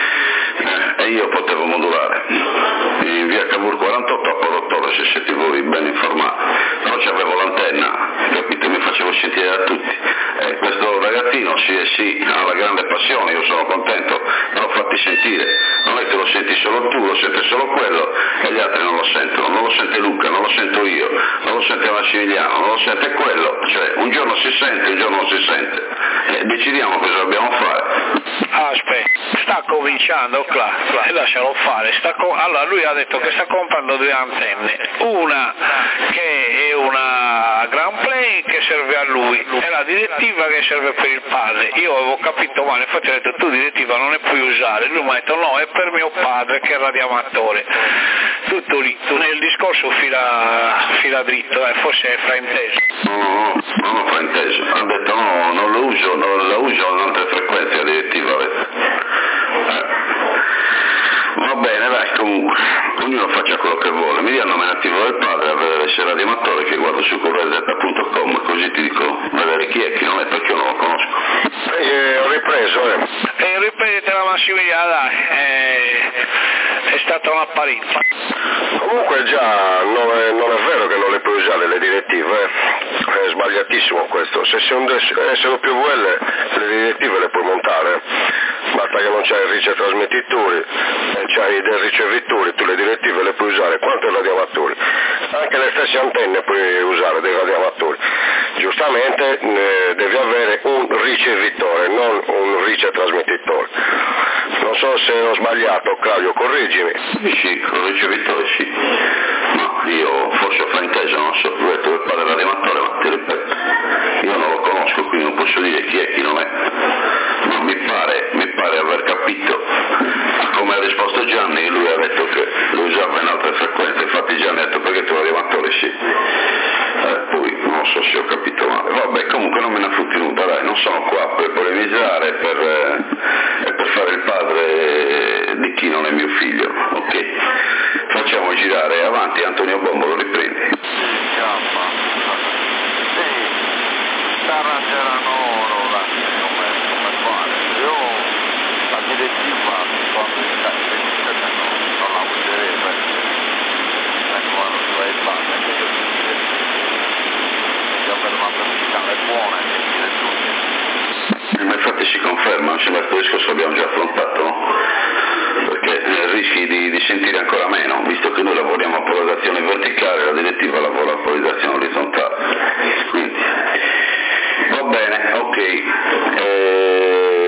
B: E io potevo modulare in via Cavour 48 a Porotore, se siete voi ben informati, però c'avevo l'antenna, capite, mi facevo sentire da tutti, questo ragazzino sì, ha la grande passione, io sono contento, però fatti sentire, non è che lo senti solo tu, lo sente solo quello e gli altri non lo sentono, non lo sente Luca, non lo sento io, non lo sente Massimiliano, non lo sente quello, cioè un giorno si sente, un giorno non si sente, decidiamo cosa dobbiamo fare.
A: Aspetta, sta cominciando, lascialo fare, allora lui ha detto che sta comprando due antenne, una che è una Grand Play che serve a lui e la direttiva che serve per il padre. Io avevo capito male, infatti ho detto tu direttiva non ne puoi usare, lui mi ha detto no, è per mio padre che è radioamatore, tutto lì, nel discorso fila dritto, forse è frainteso.
B: No, non ho frainteso, ha detto no, non lo uso, non la uso in altre frequenze la direttiva. Va bene, dai, comunque, ognuno faccia quello che vuole, mi diano nominativo del padre a vedere se era radioamatore, che guardo su corredetta.com, così ti dico vedere chi è, chi non è, perché io non lo conosco.
D: Ho ripreso,
A: Ripetela Massimiliano, dai, è stata un'apparenza.
D: Comunque già non è vero che non le puoi usare le direttive, è sbagliatissimo questo, se sei un SWL le direttive le puoi montare, basta che non c'hai il ricetrasmettitori, c'hai dei ricevitori, tu le direttive le puoi usare quanto i radioamatori, anche le stesse antenne puoi usare dei radioamatori, giustamente devi avere un ricevitore, non un ricetrasmettitore. Non so se ho sbagliato, Claudio, correggimi.
B: Sì, con il ricevitore sì. No, io forse ho frainteso, non so, ho detto che padre radioamatore, ma ti ripeto, io non lo conosco, quindi non posso dire chi è, chi non è. Ma mi pare aver capito, come ha risposto Gianni, lui ha detto che lo usava in altre frequenze, infatti Gianni ha detto perché tu radioamatore sì. Poi non so se ho capito male, vabbè, comunque non me ne affutti nulla, dai, non sono qua per polemizzare, per fare il padre di chi non è mio figlio, ok? Facciamo girare avanti, Antonio Bombo lo riprendi.
F: Arrangeranno come fare. Io la direttiva quando non la userei perché quando tu hai fatto per una verticale buona e dire tutti.
B: Ma infatti si conferma, questo discorso l'abbiamo già affrontato, no? Perché rischi di sentire ancora meno, visto che noi lavoriamo a polarizzazione verticale, la direttiva lavora a polarizzazione orizzontale. Quindi va bene, ok.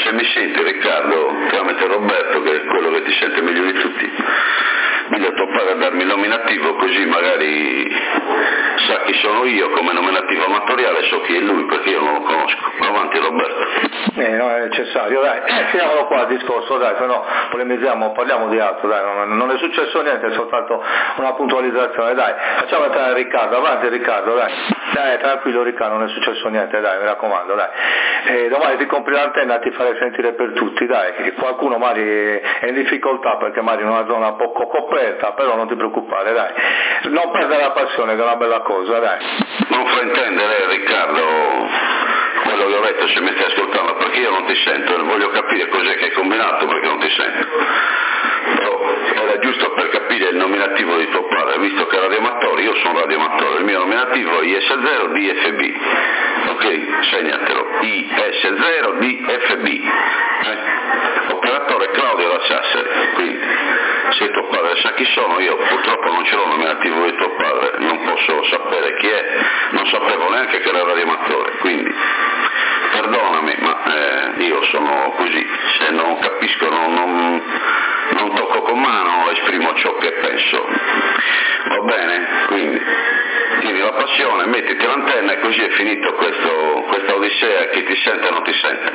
B: se mi senti Riccardo, tramite Roberto, che è quello che ti sente meglio di tutti, voglio toppare a darmi il nominativo, così magari sa chi sono io come nominativo amatoriale, so chi è lui perché io non lo conosco. Avanti Roberto.
G: Non è necessario, dai, finiamolo qua il discorso, dai, se no polemizziamo, parliamo di altro, dai, non è successo niente, è soltanto una puntualizzazione, dai, facciamo entrare Riccardo, avanti Riccardo, dai, tranquillo Riccardo, non è successo niente, dai, mi raccomando, dai, domani ti compri l'antenna e ti farai sentire per tutti, dai, che qualcuno magari è in difficoltà perché magari in una zona poco coperta, però non ti preoccupare, dai, non perdere la passione che è una bella cosa, dai.
B: Non fraintendere Riccardo quello che ho detto, se mi stai ascoltando, perché io non ti sento e voglio capire cos'è che hai combinato perché non ti sento. Però era giusto per capire il nominativo di tuo padre, visto che è radioamatore, io sono radioamatore, il mio nominativo è IS0 DFB, ok? Segnatelo, IS0 DFB, operatore Claudio La Sassari, quindi se tuo padre sa chi sono, io purtroppo non ce l'ho il nominativo di tuo padre, non posso sapere chi è, non sapevo neanche che era radioamatore, quindi perdonami, ma io sono così, se non capisco non tocco con mano, esprimo ciò che penso, va bene? Quindi tieni la passione, mettiti l'antenna e così è finito questa odissea, chi ti sente e non ti sente.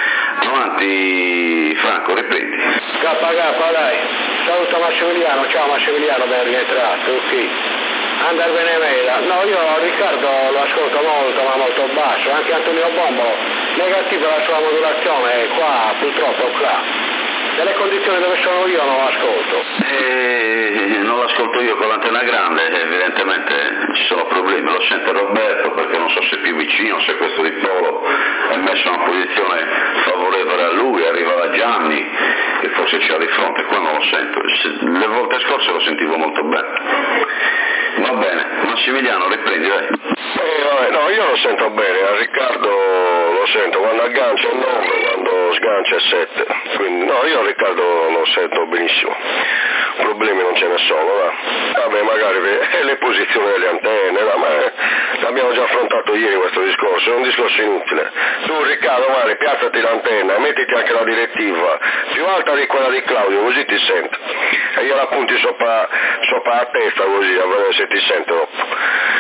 B: Avanti Franco, riprendi.
C: K, dai, saluta Massimiliano, ciao Massimiliano, ben rientrato, ok. Andar Benemela, no, io Riccardo lo ascolto molto, ma molto basso, anche Antonio Bombolo, negativo la sua modulazione, qua purtroppo qua. Nelle condizioni dove sono io non lo ascolto.
B: Non l'ascolto io con l'antenna grande, evidentemente ci sono problemi, lo sente Roberto perché non so se è più vicino, se questo di Polo è messo in una posizione favorevole a lui, arriva da Gianni che forse c'ha di fronte, qua non lo sento, le volte scorse lo sentivo molto bene. Va bene, Massimiliano riprendi, dai.
D: No, io lo sento bene, a Riccardo lo sento, quando aggancia è 9, quando sgancia è 7, quindi no, io a Riccardo lo sento benissimo, problemi non ce ne sono, vabbè magari le posizioni delle antenne, ma l'abbiamo già affrontato ieri questo discorso, è un discorso inutile. Tu Riccardo magari piazzati l'antenna, mettiti anche la direttiva più alta di quella di Claudio, così ti sento, e io la punti sopra la testa così, a vedere se ti sento dopo.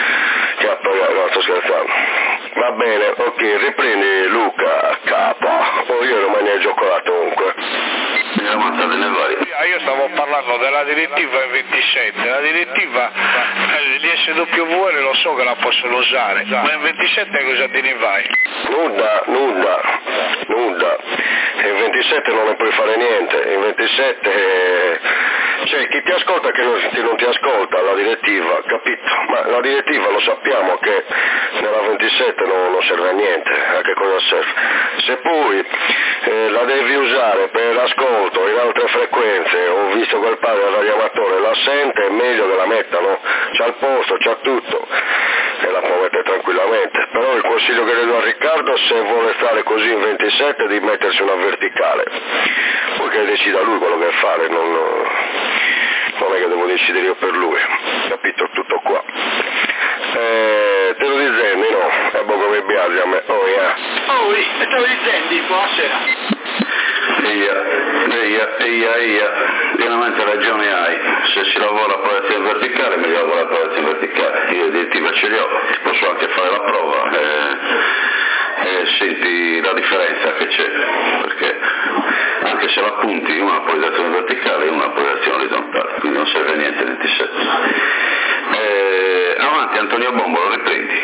D: No, sto scherzando. Va bene, ok, riprendi Luca, capo, io rimani giocorato comunque.
A: Io stavo parlando della direttiva 27, la direttiva l'ISWR lo so che la possono usare, ma in 27 cosa te ne vai? Nulla,
D: in 27 non ne puoi fare niente, in 27 cioè chi ti ascolta che non ti ascolta, la direttiva, capito? Ma la direttiva lo sappiamo che nella 27 non serve a niente, a che cosa serve? Se poi la devi usare per l'ascolto in altre frequenze, ho visto quel padre al radioamatore, la sente, è meglio che la mettano, c'ha il posto, c'ha tutto, e la può mettere tranquillamente, però il consiglio che le do a Riccardo, se vuole stare così in 27, è di mettersi una verticale, poi che decida lui quello che fare, non è che devo decidere io per lui, capito? Tutto qua. Te lo dicendi, no? È poco mi piace a me, oh yeah.
C: Oh, te lo dicendi, buonasera.
B: Eia, pienamente ragione hai, se si lavora a posizione verticale meglio lavorare a posizione verticale, io direttiva ce li ho, posso anche fare la prova e senti la differenza che c'è, perché anche se la punti una posizione verticale e una posizione orizzontale, quindi non serve a niente 27. Avanti Antonio Bombolo, riprendi.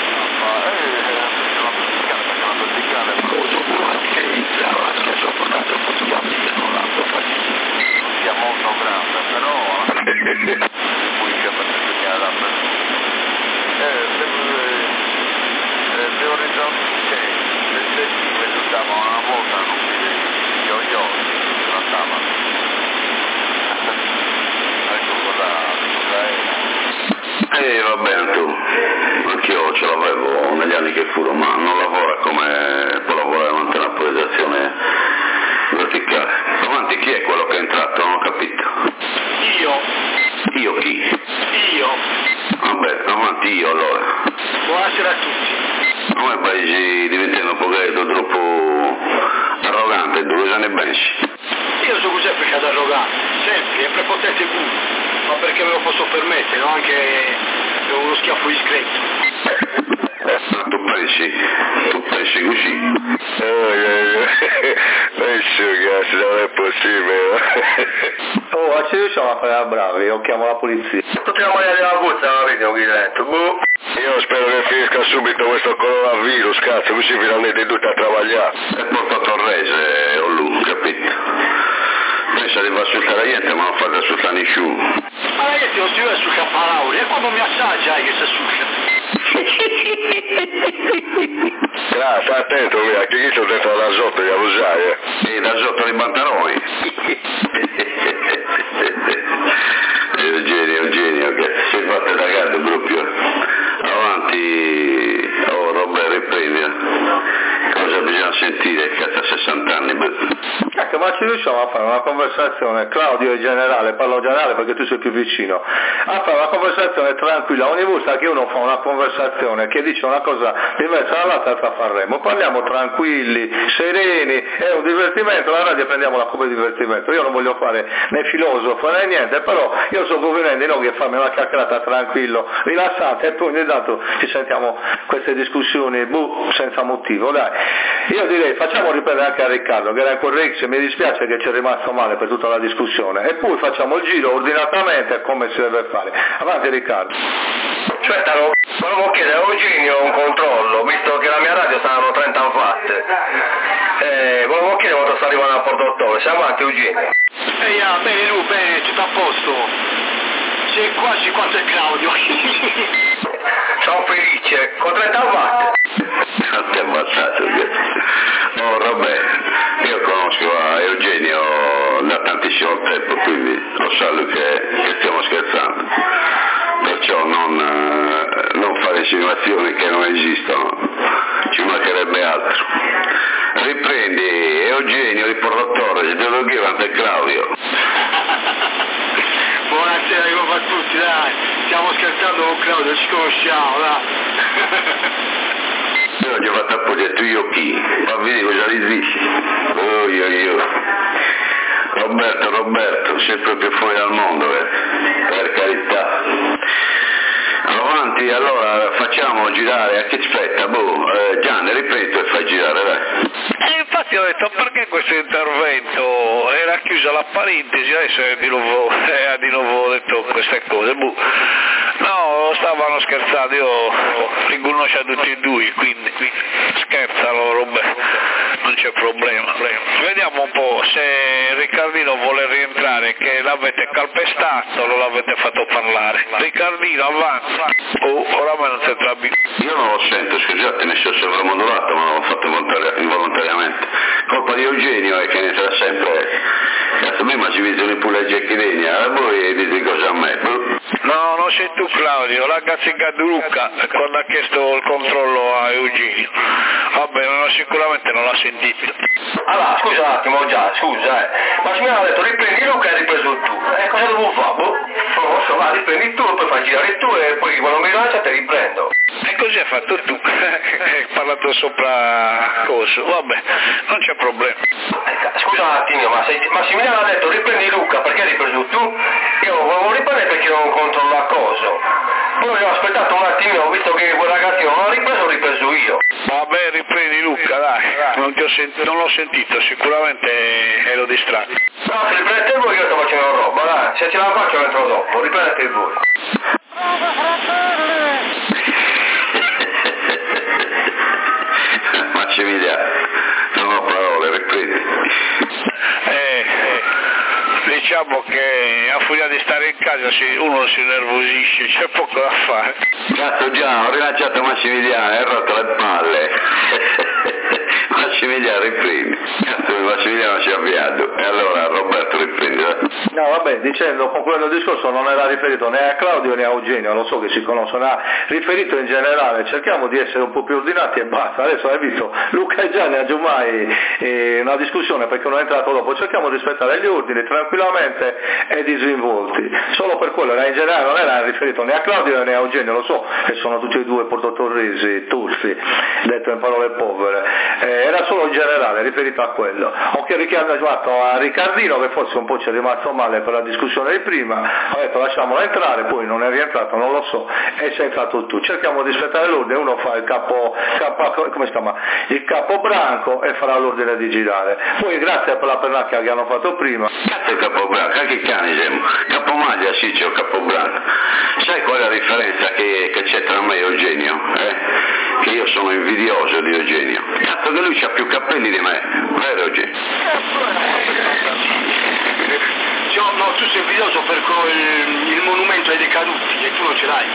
F: Sia molto grande, però poi che bisogna la le orizzonti le settive si usavano una volta, non si yo-yo, si trattavano. Ecco cosa era.
B: Va bene tu, anch'io ce l'avevo negli anni che furono, ma non lavora come può lavorare un'antena a polarizzazione verticale. Avanti, chi è quello che è entrato? Non ho capito. Io chi?
C: Io.
B: Vabbè, avanti io allora.
C: Buonasera a tutti.
B: Come paesi diventando un po' troppo arroganti importante, dove ne pensi?
C: Io sono semplice da giocare, sempre, è prepotente pure, ma perché me lo posso permettere, no? Anche uno schiaffo discreto.
B: Tu pensi così?
D: Penso che non è possibile.
G: Oh, ci riusciamo a fare bravi, io chiamo la polizia.
C: Potremmo andare alla puzza, la vedi, Ghiletto, boh.
D: Io spero che finisca subito questo coronavirus, cazzo, così finalmente tutti a lavorare.
B: È portato a rese, ho lungo, capito? Pensa di far ascoltare niente, ma non fate ascoltare nessuno.
C: Ma ragazzi, non si vede sul cappalauri, è quando mi assaggia che si asciuga.
D: Grazie, attento, mia, che io sono dentro la sotto di abusare.
B: E da sotto di pantaloni. Eugenio, che si è fatto cagato proprio. Avanti, oh Roberto, riprendi. Cosa bisogna sentire, cazzo, a 60 anni?
G: Ecco, ma ci riusciamo a fare una conversazione, Claudio in generale, parlo generale perché tu sei più vicino, a fare una conversazione tranquilla. Ogni volta che uno fa una conversazione che dice una cosa diversa dall'altra faremo, parliamo tranquilli, sereni, è un divertimento, la radio prendiamola come divertimento. Io non voglio fare né filosofo né niente, però io sto convenendo di noi che farmi una chiacchierata tranquillo, rilassante, e poi ogni tanto ci sentiamo queste discussioni senza motivo, dai. Io direi facciamo riprendere anche a Riccardo che era in Correx, mi dispiace che ci è rimasto male per tutta la discussione, e poi facciamo il giro ordinatamente come si deve fare. Avanti Riccardo.
C: Aspetta, volevo chiedere a Eugenio un controllo, visto che la mia radio saranno 30 fatte. Volevo chiedere quando sta arrivando a Porto Ottone, siamo avanti Eugenio. Bene Lu, bene, tutto a posto. Sei quasi quanto è Claudio. Sono felice, con 30 fatte.
B: Non ti è ammazzato, oh Roberto, io conosco Eugenio da tantissimo tempo, quindi lo sa lui che stiamo scherzando, perciò non fare insinuazioni che non esistono, ci mancherebbe altro. Riprendi Eugenio di Portotore, Geologia Vante Claudio.
C: Buonasera, come fa tutti, dai, stiamo scherzando con Claudio, ci conosciamo, dai.
B: Io ho già fatto a progetto, io chi? Ma vedi cosa li dici? Io. Roberto, sei proprio fuori dal mondo, per carità. Avanti, allora facciamo girare, a che aspetta, Gianni, ripeto e fai girare, dai.
A: Infatti ho detto perché questo intervento era chiusa la parentesi, adesso ha di nuovo detto queste cose. No, stavano scherzando, io li conosco tutti e due, quindi scherzano, Roberto, non c'è problema. Vediamo un po' se Riccardino vuole rientrare, che l'avete calpestato, non l'avete fatto parlare. Riccardino, avanti. Oramai non si trabbi.
B: Io non lo sento, scusate, ne sono sovramodulato, ma non l'ho fatto involontariamente. Colpa di Eugenio è che ne sarà sempre. Cazzo, ma ci vedono pure le Giacchilegna, a voi dite cosa a me?
A: No, non sei tu Claudio, la Gazzica di Luca quando ha chiesto il controllo a Eugenio. Vabbè, sicuramente non l'ha sentito.
C: Allora, scusa un attimo, scusa, ma se mi hanno detto riprendi Luca e hai ripreso tu, cosa devo fare? Non lo so, va, riprendi tu, poi fai girare tu e poi quando mi lancia te riprendo.
A: E così hai fatto tu, hai parlato sopra coso, vabbè, non c'è problema.
C: Scusa un attimo, ma se mi hanno detto riprendi Luca perché hai ripreso tu? Io volevo riprendere perché non controllo la cosa. Poi ho aspettato un attimino, visto che quel ragazzino non l'ha ripreso, ho ripreso io.
A: Vabbè, riprendi Luca, dai, non l'ho sentito, sicuramente ero distratto.
C: No, se riprendete voi io sto facendo roba, dai, se ce la faccio entro dopo, riprendete voi.
B: Massimiliano, non ho parole, riprendi.
A: Diciamo che a furia di stare in casa uno si nervosisce, c'è poco da fare.
B: Cazzo già, ho rilanciato Massimiliano, hai rotto le palle. Massimiliano riprendi. Cazzo, Massimiliano si è avviato. E allora Roberto riprendi.
G: No, vabbè, dicendo, concludendo il discorso, non era riferito né a Claudio né a Eugenio, lo so che si conoscono, ha riferito in generale, cerchiamo di essere un po' più ordinati e basta. Adesso hai visto, Luca e Gianni hanno giù mai una discussione perché uno è entrato dopo, cerchiamo di rispettare gli ordini tranquillamente e disinvolti, solo per quello, in generale non era riferito né a Claudio né a Eugenio, lo so che sono tutti e due portotorresi, tursi, detto in parole povere, era solo solo in generale, riferito a quello. Ho richiamato a Riccardino, che forse un po' ci è rimasto male per la discussione di prima, ho detto lasciamolo entrare, poi non è rientrato, non lo so, e sei entrato tu. Cerchiamo di rispettare l'ordine, uno fa il come si chiama? Il capobranco e farà l'ordine di girare. Poi grazie per la pernacchia che hanno fatto prima.
B: Cazzo il capobranco, che cani siamo? Capomaglia sì, c'è il capobranco. Sai qual è la differenza che c'è tra me e Eugenio? Che io sono invidioso di Eugenio. Cazzo che lui ha più capelli di me, vero Eugenio?
C: No, tu sei invidioso per il monumento ai decaduti e tu non ce l'hai.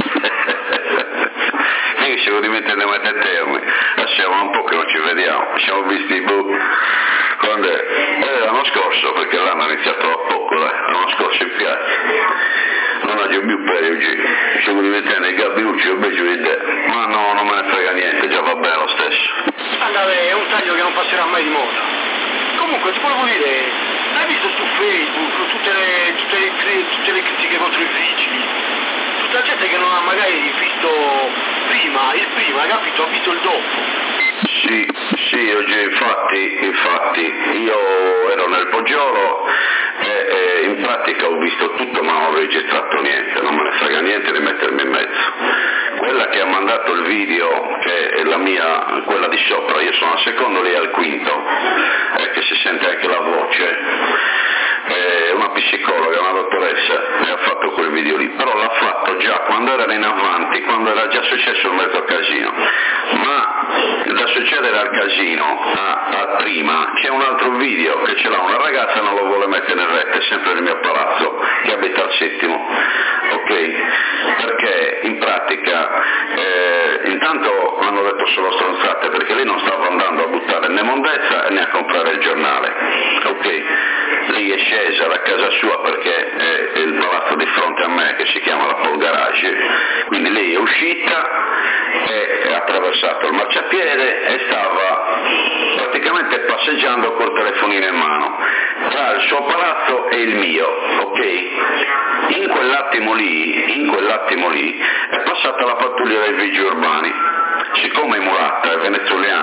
B: Io ci devo diventare mai a termine, lasciamo un po' che non ci vediamo, ci siamo visti quando l'anno scorso, perché l'anno ha iniziato da poco, l'anno scorso in piazza, non ho più per Eugenio, ci devo diventare nei gabbiucci o peggio di te, ma no, non me ne frega niente, già va bene lo stesso.
C: Andate, è un taglio che non passerà mai di moda. Comunque ti volevo dire, hai visto su Facebook tutte le critiche contro i vigili? Tutta la gente che non ha magari visto il prima, capito? Ha visto il dopo.
B: Sì, oggi infatti io ero nel Poggiolo e in pratica ho visto tutto ma non ho registrato niente, non me ne frega niente di mettermi in mezzo. Quella che ha mandato il video, che è la mia, quella di sopra, io sono al secondo, lei al quinto, che si sente anche la voce, una psicologa, una dottoressa, e ha fatto quel video lì, però l'ha fatto già quando erano in avanti, quando era già successo il mezzo casino, ma da succedere al casino a prima c'è un altro video che ce l'ha una ragazza e non lo vuole mettere in rete, sempre nel mio palazzo che abita al settimo, ok? Perché in pratica intanto hanno detto solo stronzate, perché lei non stava andando a buttare né mondezza né a comprare il giornale, ok? Lei è scesa da casa sua perché è il palazzo di fronte a me che si chiama la Paul Garage, quindi lei è uscita e ha attraversato il marciapiede e stava praticamente passeggiando col telefonino in mano tra il suo palazzo e il mio, ok? In quell'attimo lì è passata la pattuglia dei vigili urbani. Siccome è mulatta, è del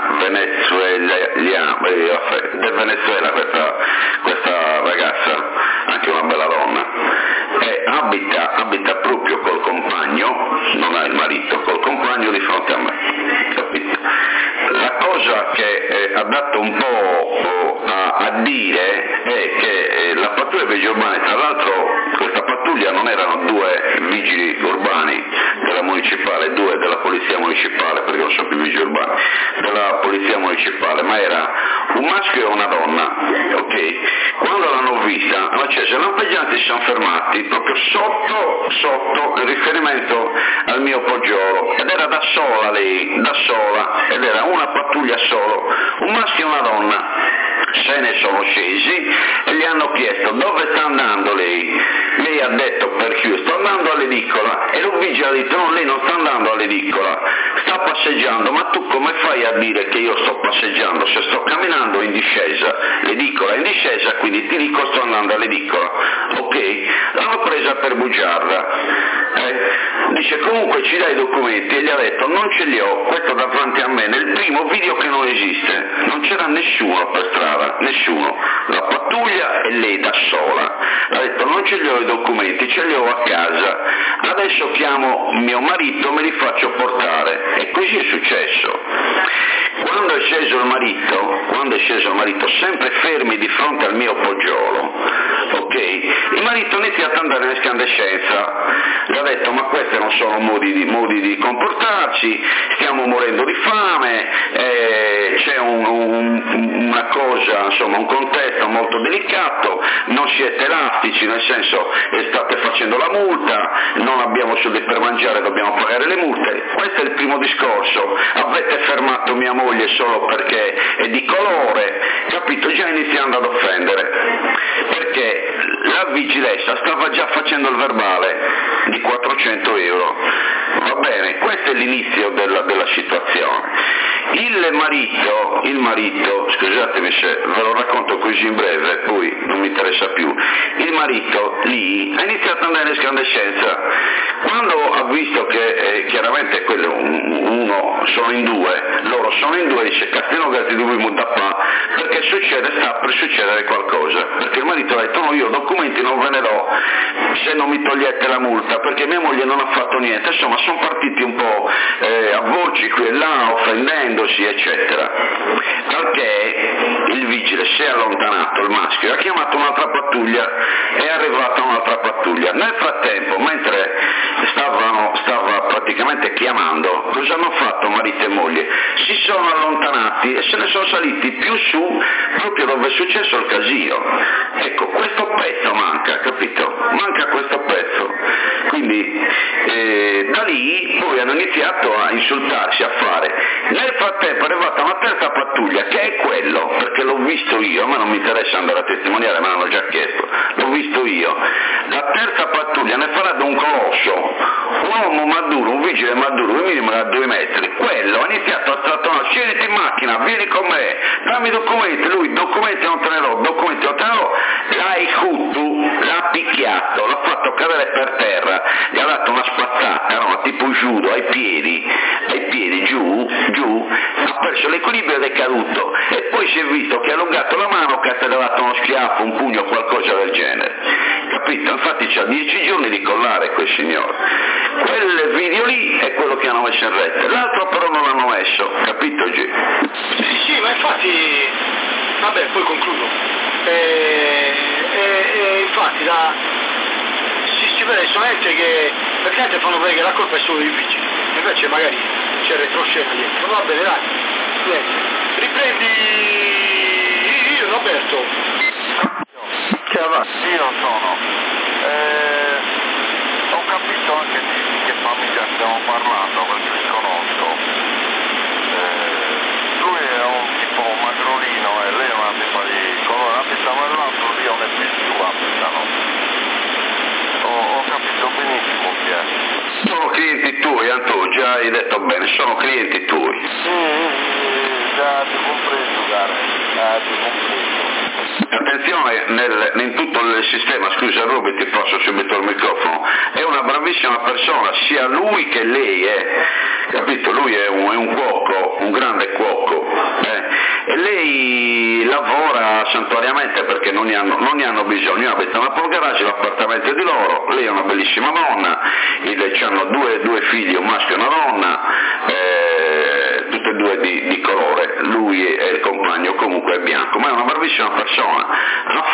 B: Venezuela questa ragazza, anche una bella donna, e abita proprio col compagno, non ha il marito, col compagno di fronte a me, capito? La cosa che ha dato un po' a dire è che la pattuglia dei vigili urbani, tra l'altro questa pattuglia non erano due vigili urbani della municipale, due della polizia municipale, perché non sono più vigili urbani, della polizia municipale, ma era un maschio e una donna, ok? Quando l'hanno vista, hanno acceso i lampeggianti, si sono fermati proprio sotto il riferimento al mio Poggiolo, ed era da sola lei, ed era una pattuglia solo, un maschio e una donna. Se ne sono scesi e gli hanno chiesto dove sta andando lei. Lei ha detto per chi sto andando all'edicola, e l'ufficio ha detto no, lei non sta andando all'edicola, sta passeggiando. Ma tu come fai a dire che io sto passeggiando se sto camminando in discesa? L'edicola è in discesa, quindi ti dico sto andando all'edicola, ok? L'hanno presa per bugiarda. Dice comunque ci dai i documenti, e gli ha detto non ce li ho, questo davanti a me, nel primo video che non esiste, non c'era nessuno per strada, nessuno, la pattuglia e lei da sola. Ha detto non ce li ho i documenti, ce li ho a casa, adesso chiamo mio marito, me li faccio portare, e così è successo. Quando è sceso il marito, sempre fermi di fronte al mio Poggiolo, ok? Il marito ha iniziato ad andare in escandescenza, gli ha detto ma questi non sono modi di comportarci, stiamo morendo di fame, c'è una cosa, insomma un contesto molto delicato, non siete elastici, nel senso state facendo la multa, non abbiamo soldi per mangiare, dobbiamo pagare le multe. Questo è il primo discorso, avete fermato mia moglie solo perché è di colore, capito? Già iniziando ad offendere, perché la vigilanza stava già facendo il verbale di 400 euro, va bene, questo è l'inizio della situazione. Il marito, scusatemi se ve lo racconto così in breve, poi non mi interessa più, il marito lì ha iniziato ad andare in escandescenza. Quando ha visto che chiaramente quello, uno sono in due, loro loro sono in due e dice Castino Gatti di Muddapà perché sta per succedere qualcosa, perché il marito ha detto no, io documenti non ve ne do se non mi togliete la multa, perché mia moglie non ha fatto niente, insomma sono partiti un po' a voci qui e là, offendendosi eccetera, perché il vigile si è allontanato, il maschio, ha chiamato un'altra pattuglia, è arrivata un'altra pattuglia, nel frattempo mentre stava praticamente chiamando, cosa hanno fatto marito e moglie? Si sono allontanati e se ne sono saliti più su proprio dove è successo il casino. Ecco, questo pezzo manca, capito? Manca questo pezzo. Quindi da lì poi hanno iniziato a insultarsi, a fare. Nel frattempo è arrivata una terza pattuglia che è quello, perché l'ho visto io, a me non mi interessa andare a testimoniare, me l'hanno già chiesto, l'ho visto io. La terza pattuglia ne farà da un colosso, un uomo maduro, un vigile maduro, un minimo da 2 metri, quello ha iniziato a strattonare, siediti in macchina, vieni con me, dammi documenti, lui documenti non te ne do, l'ha picchiato, l'ha fatto cadere per terra, gli ha dato una spazzata, no, tipo judo, ai piedi, giù, ha perso l'equilibrio ed è caduto, e poi si è visto che ha allungato la mano, che ti ha dato uno schiaffo, un pugno, qualcosa del genere, capito? Infatti c'ha 10 giorni di collare quel signore. Quel video lì è quello che hanno messo in rete, l'altro però non l'hanno messo, capito G?
H: Sì, ma infatti, vabbè, poi concludo. Infatti si vede solamente che praticamente fanno vedere che la colpa è solo dei vigili, invece magari c'è retroscena dietro. Va bene, dai, riprendi Roberto.
F: Io sono. Ho capito anche di che famiglia stiamo parlando perché li conosco. Lui è un tipo magrolino e lei è una tipa di colore, abitano nell'altro io ne più abitano. Ho capito benissimo chi è.
B: Sono clienti tuoi, Antonio, già hai detto bene, sono clienti tuoi.
F: Già ti compreso, cara, ti compreso.
B: Attenzione, in tutto il sistema, scusa Rubi, ti passo subito il microfono, è una bravissima persona, sia lui che lei, capito? Lui è un cuoco, un grande cuoco, e lei lavora santuariamente perché non ne hanno bisogno, abitano a Pol Garage, l'appartamento è di loro, lei è una bellissima donna, hanno due figli, un maschio e una donna, tutte e due di colore, lui e il compagno comunque è bianco, ma è una bravissima persona. Hanno